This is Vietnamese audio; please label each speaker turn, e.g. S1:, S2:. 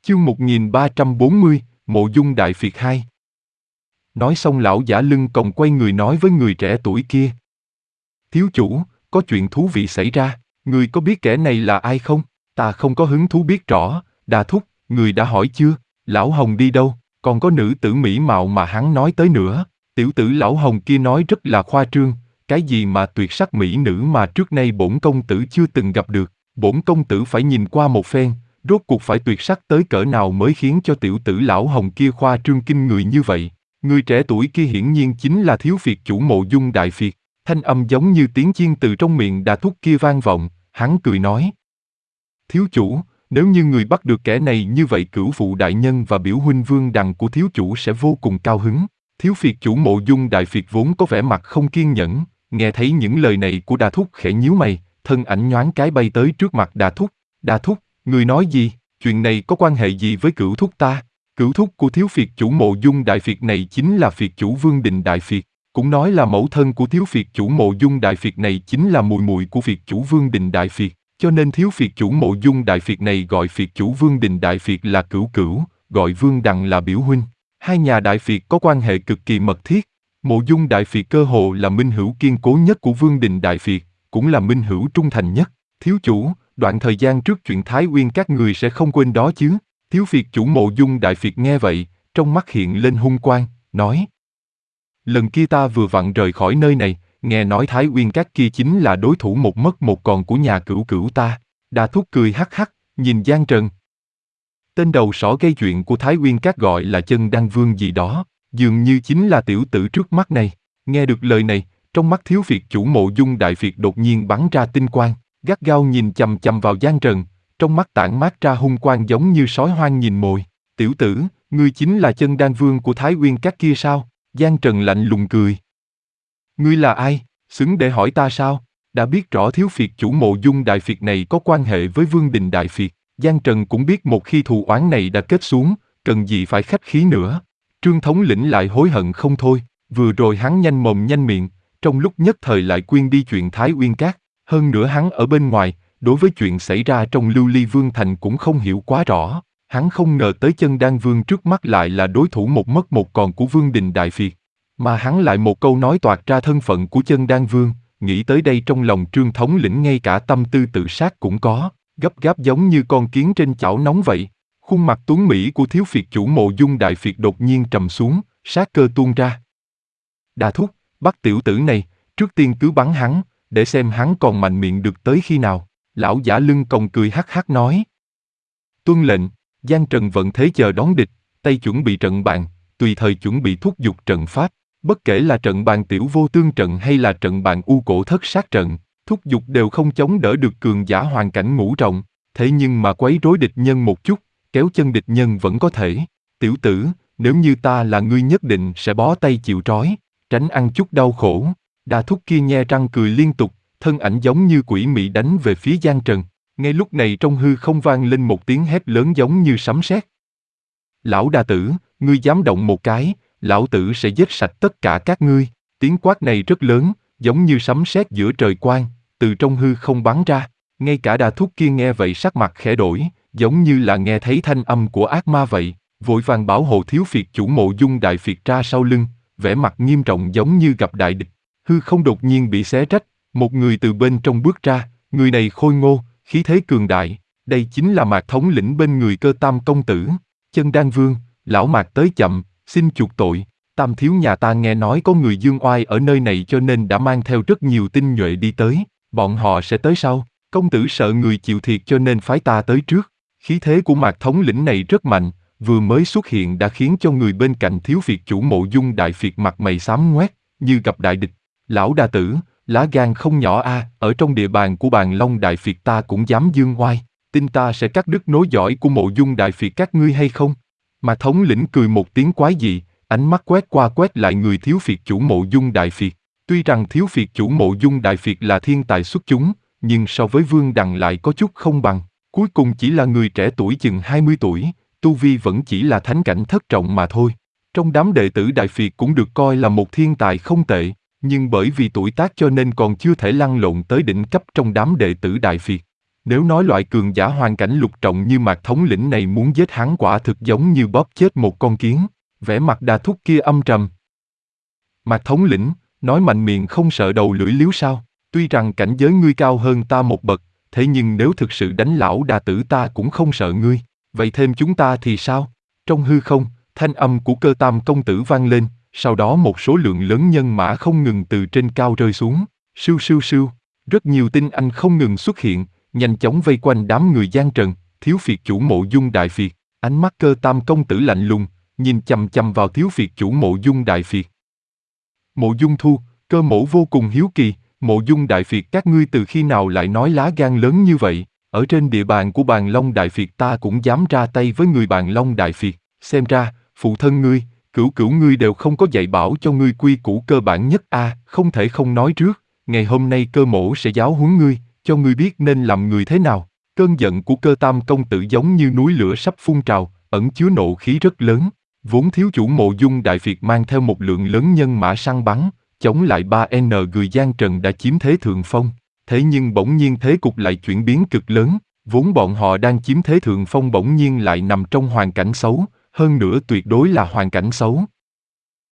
S1: Chương 1340, Mộ Dung Đại Phiệt 2. Nói xong lão giả lưng còng quay người nói với người trẻ tuổi kia. Thiếu chủ, có chuyện thú vị xảy ra, người có biết kẻ này là ai không? Ta không có hứng thú biết rõ. Đà thúc, người đã hỏi chưa? Lão Hồng đi đâu? Còn có nữ tử mỹ mạo mà hắn nói tới nữa. Tiểu tử lão Hồng kia nói rất là khoa trương, cái gì mà tuyệt sắc mỹ nữ mà trước nay bổn công tử chưa từng gặp được. Bổn công tử phải nhìn qua một phen, rốt cuộc phải tuyệt sắc tới cỡ nào mới khiến cho tiểu tử lão Hồng kia khoa trương kinh người như vậy. Người trẻ tuổi kia hiển nhiên chính là thiếu phiệt chủ Mộ Dung Đại Phiệt. Thanh âm giống như tiếng chiên từ trong miệng Đà thúc kia vang vọng, hắn cười nói. Thiếu chủ, nếu như người bắt được kẻ này như vậy cửu phụ đại nhân và biểu huynh Vương Đằng của thiếu chủ sẽ vô cùng cao hứng. Thiếu phiệt chủ Mộ Dung Đại Phiệt vốn có vẻ mặt không kiên nhẫn, nghe thấy những lời này của Đà thúc khẽ nhíu mày, thân ảnh nhoáng cái bay tới trước mặt Đà thúc. Đà thúc, người nói gì? Chuyện này có quan hệ gì với cửu thúc ta? Cửu thúc của thiếu phiệt chủ Mộ Dung Đại Phiệt này chính là phiệt chủ Vương Đình Đại Phiệt, cũng nói là mẫu thân của thiếu phiệt chủ Mộ Dung Đại Phiệt này chính là mùi mùi của phiệt chủ Vương Đình Đại Phiệt, cho nên thiếu phiệt chủ Mộ Dung Đại Phiệt này gọi phiệt chủ Vương Đình Đại Phiệt là cửu cửu, gọi Vương Đằng là biểu huynh. Hai nhà Đại Phiệt có quan hệ cực kỳ mật thiết. Mộ Dung Đại Phiệt cơ hồ là minh hữu kiên cố nhất của Vương Đình Đại Phiệt, cũng là minh hữu trung thành nhất. Thiếu chủ, đoạn thời gian trước chuyện Thái Uyên các người sẽ không quên đó chứ? Thiếu phiệt chủ Mộ Dung Đại Phiệt nghe vậy, trong mắt hiện lên hung quang, nói. Lần kia ta vừa vặn rời khỏi nơi này, nghe nói Thái Uyên các kia chính là đối thủ một mất một còn của nhà cửu cửu ta. Đà thúc cười hắc hắc, nhìn Giang Trần. Tên đầu sỏ gây chuyện của Thái Uyên các gọi là Chân Đan Vương gì đó, dường như chính là tiểu tử trước mắt này. Nghe được lời này, trong mắt thiếu phiệt chủ Mộ Dung Đại Phiệt đột nhiên bắn ra tinh quang, gắt gao nhìn chằm chằm vào Giang Trần, trong mắt tản mát ra hung quang giống như sói hoang nhìn mồi. Tiểu tử, ngươi chính là Chân Đan Vương của Thái Uyên các kia sao? Giang Trần lạnh lùng cười. Ngươi là ai, xứng để hỏi ta sao? Đã biết rõ thiếu phiệt chủ Mộ Dung Đại Phiệt này có quan hệ với Vương Đình Đại Phiệt, Giang Trần cũng biết một khi thù oán này đã kết xuống, cần gì phải khách khí nữa. Trương thống lĩnh lại hối hận không thôi, vừa rồi hắn nhanh mồm nhanh miệng, trong lúc nhất thời lại quên đi chuyện Thái Uyên các, hơn nữa hắn ở bên ngoài, đối với chuyện xảy ra trong Lưu Ly Vương Thành cũng không hiểu quá rõ. Hắn không ngờ tới Chân Đan Vương trước mắt lại là đối thủ một mất một còn của Vương Đình Đại Phiệt. Mà hắn lại một câu nói toạc ra thân phận của Chân Đan Vương, nghĩ tới đây trong lòng Trương thống lĩnh ngay cả tâm tư tự sát cũng có, gấp gáp giống như con kiến trên chảo nóng vậy. Khuôn mặt tuấn mỹ của thiếu phiệt chủ Mộ Dung Đại Phiệt đột nhiên trầm xuống, sát cơ tuôn ra. Đà thúc, bắt tiểu tử này, trước tiên cứ bắn hắn, để xem hắn còn mạnh miệng được tới khi nào. Lão giả lưng còng cười hắc hắc nói. Tuân lệnh. Giang Trần vận thế chờ đón địch, tay chuẩn bị trận bàn, tùy thời chuẩn bị thúc giục trận pháp. Bất kể là trận bàn tiểu vô tương trận hay là trận bàn u cổ thất sát trận, thúc giục đều không chống đỡ được cường giả hoàn cảnh ngũ trọng. Thế nhưng mà quấy rối địch nhân một chút, kéo chân địch nhân vẫn có thể. Tiểu tử, nếu như ta là ngươi nhất định sẽ bó tay chịu trói, tránh ăn chút đau khổ. Đà thúc kia nhe răng cười liên tục, thân ảnh giống như quỷ mị đánh về phía Giang Trần. Ngay lúc này trong hư không vang lên một tiếng hét lớn giống như sấm sét. Lão Đà tử, ngươi dám động một cái, lão tử sẽ giết sạch tất cả các ngươi. Tiếng quát này rất lớn, giống như sấm sét giữa trời quang, từ trong hư không bắn ra. Ngay cả Đà thúc kia nghe vậy sắc mặt khẽ đổi, giống như là nghe thấy thanh âm của ác ma vậy, vội vàng bảo hộ thiếu phiệt chủ Mộ Dung Đại Phiệt ra sau lưng, vẻ mặt nghiêm trọng giống như gặp đại địch. Hư không đột nhiên bị xé rách, một người từ bên trong bước ra, người này khôi ngô, khí thế cường đại, đây chính là Mạc thống lĩnh bên người Cơ Tam công tử. Chân Đan Vương, lão Mạc tới chậm, xin chuộc tội. Tam thiếu nhà ta nghe nói có người dương oai ở nơi này cho nên đã mang theo rất nhiều tinh nhuệ đi tới, bọn họ sẽ tới sau. Công tử sợ người chịu thiệt cho nên phái ta tới trước. Khí thế của Mạc thống lĩnh này rất mạnh, vừa mới xuất hiện đã khiến cho người bên cạnh thiếu phiệt chủ Mộ Dung Đại Phiệt mặt mày xám ngoét, như gặp đại địch. Lão Đà tử, lá gan không nhỏ a, ở trong địa bàn của Bàn Long Đại Phiệt ta cũng dám dương oai, tin ta sẽ cắt đứt nối dõi của Mộ Dung Đại Phiệt các ngươi hay không? Mà thống lĩnh cười một tiếng quái dị, ánh mắt quét qua quét lại người thiếu phiệt chủ Mộ Dung Đại Phiệt. Tuy rằng thiếu phiệt chủ Mộ Dung Đại Phiệt là thiên tài xuất chúng, nhưng so với Vương Đằng lại có chút không bằng. Cuối cùng chỉ là người trẻ tuổi chừng 20 tuổi, tu vi vẫn chỉ là thánh cảnh thất trọng mà thôi. Trong đám đệ tử Đại Phiệt cũng được coi là một thiên tài không tệ, nhưng bởi vì tuổi tác cho nên còn chưa thể lăn lộn tới đỉnh cấp trong đám đệ tử Đại Phiệt. Nếu nói loại cường giả hoàn cảnh lục trọng như Mạc thống lĩnh này muốn giết hắn quả thực giống như bóp chết một con kiến, vẻ mặt Đa Thúc kia âm trầm. Mạc thống lĩnh, nói mạnh miệng không sợ đầu lưỡi liếu sao, tuy rằng cảnh giới ngươi cao hơn ta một bậc, thế nhưng nếu thực sự đánh lão Đà tử ta cũng không sợ ngươi, vậy thêm chúng ta thì sao? Trong hư không, thanh âm của Cơ Tam công tử vang lên, sau đó một số lượng lớn nhân mã không ngừng từ trên cao rơi xuống, sưu sưu sưu, rất nhiều tinh anh không ngừng xuất hiện, nhanh chóng vây quanh đám người Giang Trần, Thiếu Phiệt chủ Mộ Dung Đại Phiệt, ánh mắt Cơ Tam công tử lạnh lùng, nhìn chằm chằm vào Thiếu Phiệt chủ Mộ Dung Đại Phiệt. Mộ Dung Thu, Cơ mỗ vô cùng hiếu kỳ, Mộ Dung Đại Phiệt các ngươi từ khi nào lại nói lá gan lớn như vậy, ở trên địa bàn của Bàn Long Đại Phiệt ta cũng dám ra tay với người Bàn Long Đại Phiệt, xem ra, phụ thân ngươi, cửu cửu ngươi đều không có dạy bảo cho ngươi quy củ cơ bản nhất a, không thể không nói trước, ngày hôm nay Cơ mỗ sẽ giáo huấn ngươi, cho ngươi biết nên làm người thế nào. Cơn giận của Cơ Tam công tử giống như núi lửa sắp phun trào, ẩn chứa nộ khí rất lớn. Vốn thiếu chủ Mộ Dung Đại Phiệt mang theo một lượng lớn nhân mã săn bắn, chống lại 3N người Giang Trần đã chiếm thế thượng phong. Thế nhưng bỗng nhiên thế cục lại chuyển biến cực lớn, vốn bọn họ đang chiếm thế thượng phong bỗng nhiên lại nằm trong hoàn cảnh xấu, hơn nữa tuyệt đối là hoàn cảnh xấu.